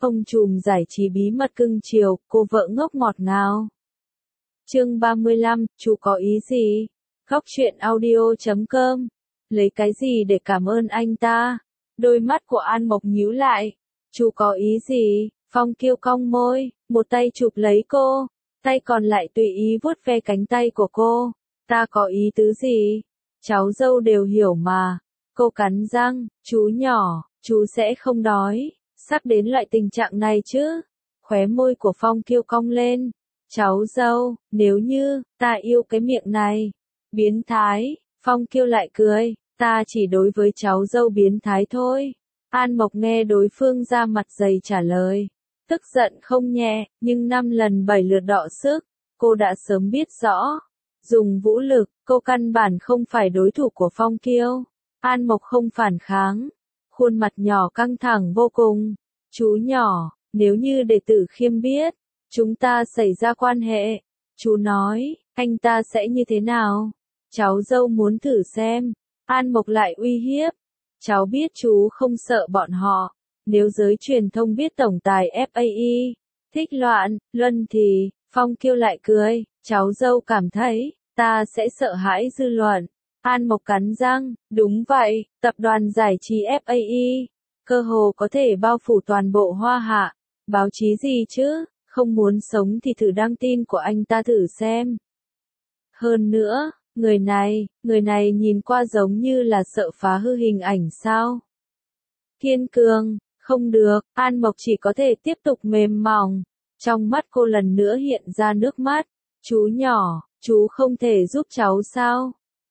Ông trùm giải trí bí mật cưng chiều, cô vợ ngốc ngọt ngào. Chương 35, chú có ý gì? Góc truyện audio.com. Lấy cái gì để cảm ơn anh ta? Đôi mắt của An Mộc nhíu lại. Chú có ý gì? Phong Kiêu cong môi, một tay chụp lấy cô, tay còn lại tùy ý vuốt ve cánh tay của cô. Ta có ý tứ gì? Cháu dâu đều hiểu mà. Cô cắn răng, chú nhỏ, chú sẽ không đói, sắp đến loại tình trạng này chứ. Khóe môi của Phong Kiêu cong lên. Cháu dâu, nếu như, ta yêu cái miệng này. Biến thái, Phong Kiêu lại cười, ta chỉ đối với cháu dâu biến thái thôi. An Mộc nghe đối phương ra mặt dày trả lời. Tức giận không nhẹ, nhưng 5 lần 7 lượt đọ sức, cô đã sớm biết rõ. Dùng vũ lực, cô căn bản không phải đối thủ của Phong Kiêu. An Mộc không phản kháng, khuôn mặt nhỏ căng thẳng vô cùng. Chú nhỏ, nếu như để Tử Khiêm biết, chúng ta xảy ra quan hệ, chú nói, anh ta sẽ như thế nào? Cháu dâu muốn thử xem. An Mộc lại uy hiếp. Cháu biết chú không sợ bọn họ. Nếu giới truyền thông biết tổng tài FAE thích loạn, luân thì, Phong Kiêu lại cười, cháu dâu cảm thấy, ta sẽ sợ hãi dư luận. An Mộc cắn răng, đúng vậy, tập đoàn giải trí FAE, cơ hồ có thể bao phủ toàn bộ Hoa Hạ. Báo chí gì chứ, không muốn sống thì thử đăng tin của anh ta thử xem. Hơn nữa, người này nhìn qua giống như là sợ phá hư hình ảnh sao. Kiên cường, không được, An Mộc chỉ có thể tiếp tục mềm mỏng. Trong mắt cô lần nữa hiện ra nước mắt. Chú nhỏ, chú không thể giúp cháu sao?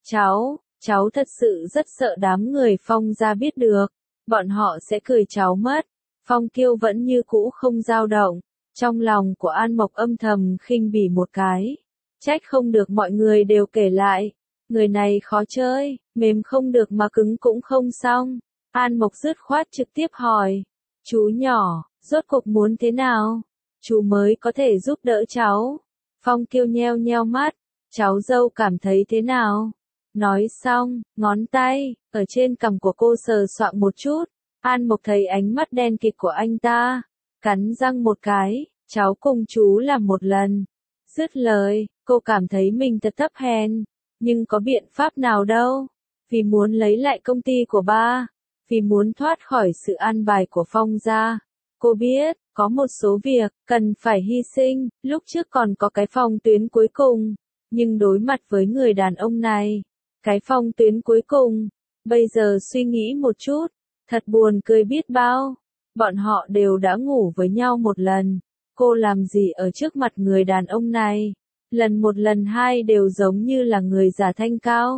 Cháu thật sự rất sợ đám người Phong gia biết được. Bọn họ sẽ cười cháu mất. Phong Kiêu vẫn như cũ không dao động. Trong lòng của An Mộc âm thầm khinh bỉ một cái. Trách không được mọi người đều kể lại. Người này khó chơi, mềm không được mà cứng cũng không xong. An Mộc dứt khoát trực tiếp hỏi. Chú nhỏ, rốt cuộc muốn thế nào? Chú mới có thể giúp đỡ cháu. Phong Kiêu nheo nheo mắt. Cháu dâu cảm thấy thế nào? Nói xong, ngón tay, ở trên cằm của cô sờ soạng một chút. An Mộc thấy ánh mắt đen kịt của anh ta. Cắn răng một cái, cháu cùng chú làm một lần. Dứt lời, cô cảm thấy mình thật thấp hèn. Nhưng có biện pháp nào đâu. Vì muốn lấy lại công ty của ba. Vì muốn thoát khỏi sự an bài của Phong gia. Cô biết, có một số việc, cần phải hy sinh, lúc trước còn có cái phòng tuyến cuối cùng. Nhưng đối mặt với người đàn ông này, cái phòng tuyến cuối cùng, bây giờ suy nghĩ một chút, thật buồn cười biết bao. Bọn họ đều đã ngủ với nhau một lần. Cô làm gì ở trước mặt người đàn ông này? Lần một lần hai đều giống như là người giả thanh cao.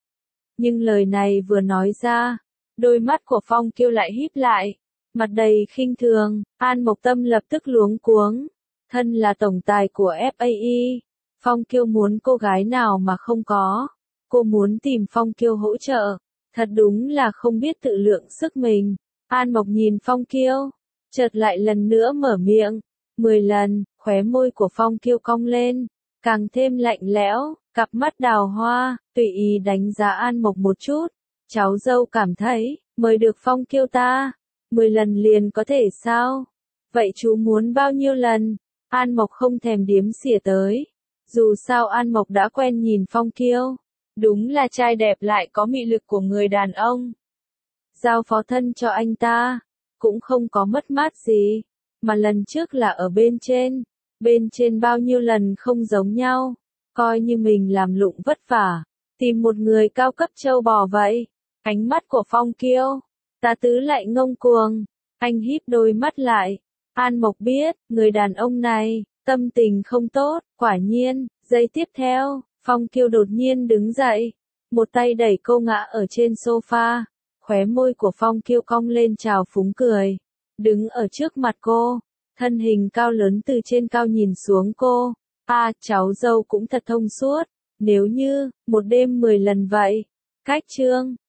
Nhưng lời này vừa nói ra, đôi mắt của Phong Kiêu lại híp lại, mặt đầy khinh thường. An Mộc tâm lập tức luống cuống. Thân là tổng tài của FAE, Phong Kiêu muốn cô gái nào mà không có. Cô muốn tìm Phong Kiêu hỗ trợ. Thật đúng là không biết tự lượng sức mình. An Mộc nhìn Phong Kiêu, chợt lại lần nữa mở miệng. 10 lần, khóe môi của Phong Kiêu cong lên, càng thêm lạnh lẽo, cặp mắt đào hoa, tùy ý đánh giá An Mộc một chút. Cháu dâu cảm thấy, mời được Phong Kiêu ta, 10 lần liền có thể sao? Vậy chú muốn bao nhiêu lần? An Mộc không thèm điếm xỉa tới. Dù sao An Mộc đã quen nhìn Phong Kiêu. Đúng là trai đẹp lại có mị lực của người đàn ông. Giao phó thân cho anh ta, cũng không có mất mát gì. Mà lần trước là ở bên trên bao nhiêu lần không giống nhau. Coi như mình làm lụng vất vả, tìm một người cao cấp trâu bò vậy. Ánh mắt của Phong Kiêu, ta tứ lại ngông cuồng. Anh híp đôi mắt lại. An Mộc biết, người đàn ông này, tâm tình không tốt. Quả nhiên, giây tiếp theo, Phong Kiêu đột nhiên đứng dậy. Một tay đẩy cô ngã ở trên sofa. Khóe môi của Phong Kiêu cong lên trào phúng cười. Đứng ở trước mặt cô, thân hình cao lớn từ trên cao nhìn xuống cô. Cháu dâu cũng thật thông suốt. Nếu như, một đêm 10 lần vậy. Cách chương